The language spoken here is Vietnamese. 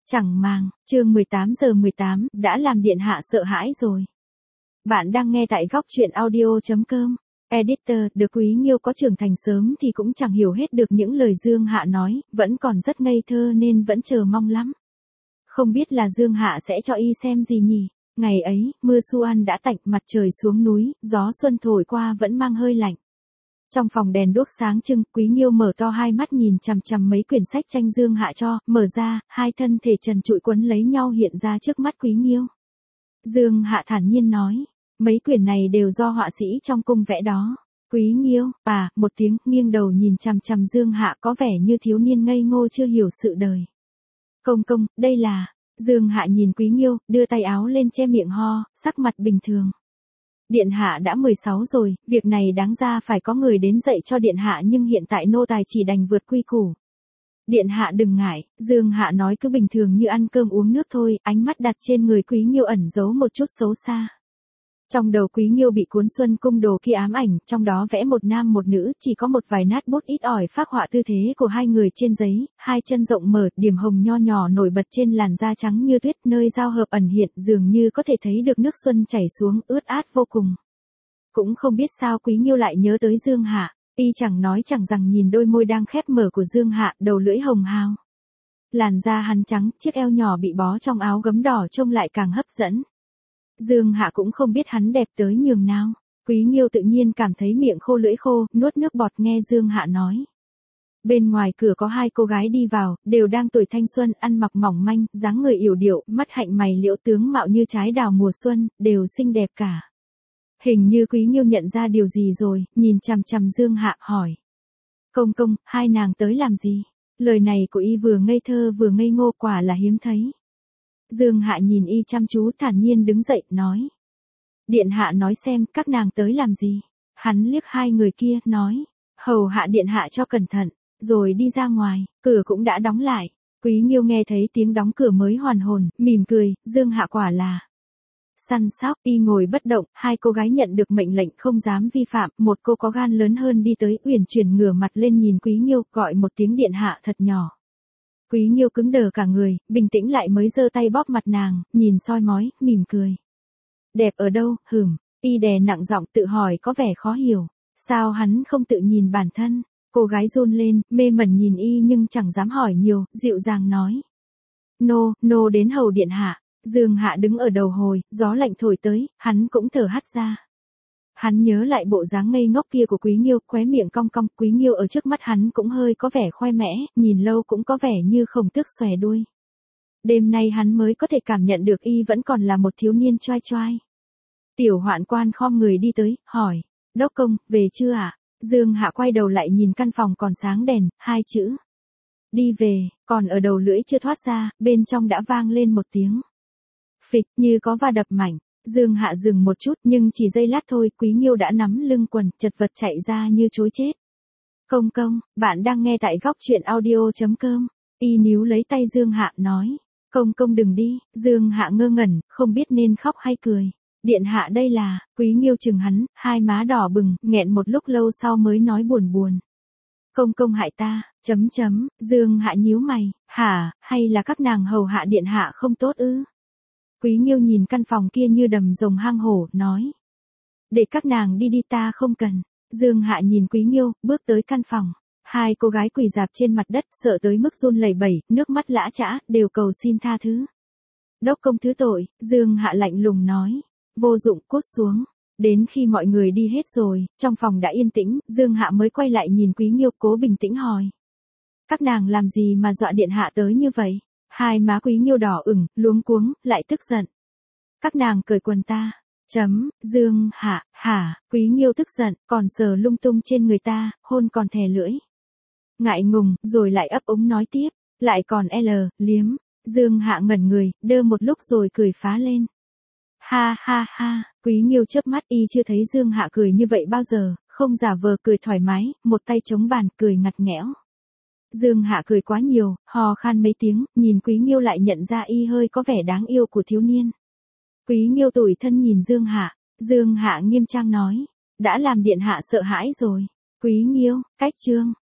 Chẳng màng, chương 18:18 đã làm điện hạ sợ hãi rồi. Bạn đang nghe tại góc truyện audio.com. Editor, được Quý Nghiêu có trưởng thành sớm thì cũng chẳng hiểu hết được những lời Dương Hạ nói, vẫn còn rất ngây thơ nên vẫn chờ mong lắm. Không biết là Dương Hạ sẽ cho y xem gì nhỉ? Ngày ấy, mưa Suan đã tạnh, mặt trời xuống núi, gió xuân thổi qua vẫn mang hơi lạnh. Trong phòng đèn đuốc sáng trưng, Quý Nghiêu mở to hai mắt nhìn chằm chằm mấy quyển sách tranh Dương Hạ cho, mở ra, hai thân thể trần trụi quấn lấy nhau hiện ra trước mắt Quý Nghiêu. Dương Hạ thản nhiên nói, mấy quyển này đều do họa sĩ trong cung vẽ đó. Quý Nghiêu, một tiếng, nghiêng đầu nhìn chằm chằm Dương Hạ có vẻ như thiếu niên ngây ngô chưa hiểu sự đời. Công công, đây là... Dương Hạ nhìn Quý Nghiêu, đưa tay áo lên che miệng ho, sắc mặt bình thường. Điện hạ đã 16 rồi, việc này đáng ra phải có người đến dạy cho điện hạ nhưng hiện tại nô tài chỉ đành vượt quy củ. Điện hạ đừng ngại, Dương Hạ nói cứ bình thường như ăn cơm uống nước thôi, ánh mắt đặt trên người Quý Nghiêu ẩn giấu một chút xấu xa. Trong đầu Quý Nghiêu bị cuốn xuân cung đồ kia ám ảnh, trong đó vẽ một nam một nữ, chỉ có một vài nát bút ít ỏi phác họa tư thế của hai người trên giấy, hai chân rộng mở, điểm hồng nho nhỏ nổi bật trên làn da trắng như tuyết, nơi giao hợp ẩn hiện, dường như có thể thấy được nước xuân chảy xuống, ướt át vô cùng. Cũng không biết sao Quý Nghiêu lại nhớ tới Dương Hạ, y chẳng nói chẳng rằng nhìn đôi môi đang khép mở của Dương Hạ, đầu lưỡi hồng hào. Làn da hắn trắng, chiếc eo nhỏ bị bó trong áo gấm đỏ trông lại càng hấp dẫn. Dương Hạ cũng không biết hắn đẹp tới nhường nào. Quý Nghiêu tự nhiên cảm thấy miệng khô lưỡi khô, nuốt nước bọt nghe Dương Hạ nói. Bên ngoài cửa có hai cô gái đi vào, đều đang tuổi thanh xuân, ăn mặc mỏng manh, dáng người yểu điệu, mắt hạnh mày liễu tướng mạo như trái đào mùa xuân, đều xinh đẹp cả. Hình như Quý Nghiêu nhận ra điều gì rồi, nhìn chằm chằm Dương Hạ hỏi. Công công, hai nàng tới làm gì? Lời này của y vừa ngây thơ vừa ngây ngô, quả là hiếm thấy. Dương Hạ nhìn y chăm chú, thản nhiên đứng dậy, nói. Điện hạ nói xem, các nàng tới làm gì? Hắn liếc hai người kia, nói. Hầu hạ điện hạ cho cẩn thận, rồi đi ra ngoài, cửa cũng đã đóng lại. Quý Nghiêu nghe thấy tiếng đóng cửa mới hoàn hồn, mỉm cười, Dương Hạ quả là săn sóc. Y ngồi bất động, hai cô gái nhận được mệnh lệnh không dám vi phạm, một cô có gan lớn hơn đi tới, uyển chuyển ngửa mặt lên nhìn Quý Nghiêu, gọi một tiếng điện hạ thật nhỏ. Quý Nghiêu cứng đờ cả người, bình tĩnh lại mới giơ tay bóp mặt nàng, nhìn soi mói, mỉm cười. Đẹp ở đâu, y đè nặng giọng tự hỏi có vẻ khó hiểu. Sao hắn không tự nhìn bản thân? Cô gái run lên, mê mẩn nhìn y nhưng chẳng dám hỏi nhiều, dịu dàng nói. Nô đến hầu điện hạ. Dương Hạ đứng ở đầu hồi, gió lạnh thổi tới, hắn cũng thở hắt ra. Hắn nhớ lại bộ dáng ngây ngốc kia của Quý Nghiêu, khóe miệng cong cong, Quý Nghiêu ở trước mắt hắn cũng hơi có vẻ khoe mẽ, nhìn lâu cũng có vẻ như khổng tước xòe đuôi. Đêm nay hắn mới có thể cảm nhận được y vẫn còn là một thiếu niên choai choai. Tiểu Hoạn Quan khom người đi tới, hỏi, đốc công, về chưa ạ? Dương Hạ quay đầu lại nhìn căn phòng còn sáng đèn, hai chữ. Đi về, còn ở đầu lưỡi chưa thoát ra, bên trong đã vang lên một tiếng. Phịch, như có va đập mạnh. Dương Hạ dừng một chút nhưng chỉ giây lát thôi, Quý Nghiêu đã nắm lưng quần, chật vật chạy ra như trối chết. Công công, bạn đang nghe tại góc truyện audio.com. Y níu lấy tay Dương Hạ nói. Công công đừng đi. Dương Hạ ngơ ngẩn, không biết nên khóc hay cười. Điện hạ đây là, Quý Nghiêu chừng hắn, hai má đỏ bừng, nghẹn một lúc lâu sau mới nói buồn buồn. Công công hại ta, Dương Hạ nhíu mày, hả, hay là các nàng hầu hạ điện hạ không tốt ư? Quý Nghiêu nhìn căn phòng kia như đầm rồng hang hổ, nói. Để các nàng đi ta không cần. Dương Hạ nhìn Quý Nghiêu, bước tới căn phòng. Hai cô gái quỳ rạp trên mặt đất, sợ tới mức run lẩy bẩy, nước mắt lã chã, đều cầu xin tha thứ. Đốc công thứ tội, Dương Hạ lạnh lùng nói. Vô dụng, cút xuống. Đến khi mọi người đi hết rồi, trong phòng đã yên tĩnh, Dương Hạ mới quay lại nhìn Quý Nghiêu, cố bình tĩnh hỏi. Các nàng làm gì mà dọa điện hạ tới như vậy? Hai má Quý Nghiêu đỏ ửng, luống cuống, lại tức giận. Các nàng cởi quần ta. Dương Hạ, hả? Quý Nghiêu tức giận, còn sờ lung tung trên người ta, hôn còn thè lưỡi. Ngại ngùng, rồi lại ấp úng nói tiếp, lại còn liếm. Dương Hạ ngẩn người, đơ một lúc rồi cười phá lên. Ha ha ha, Quý Nghiêu chớp mắt, y chưa thấy Dương Hạ cười như vậy bao giờ, không giả vờ cười thoải mái, một tay chống bàn, cười ngặt nghẽo. Dương Hạ cười quá nhiều, hò khan mấy tiếng, nhìn Quý Nghiêu lại nhận ra y hơi có vẻ đáng yêu của thiếu niên. Quý Nghiêu tủi thân nhìn Dương Hạ nghiêm trang nói, đã làm điện hạ sợ hãi rồi. Quý Nghiêu, cách chương.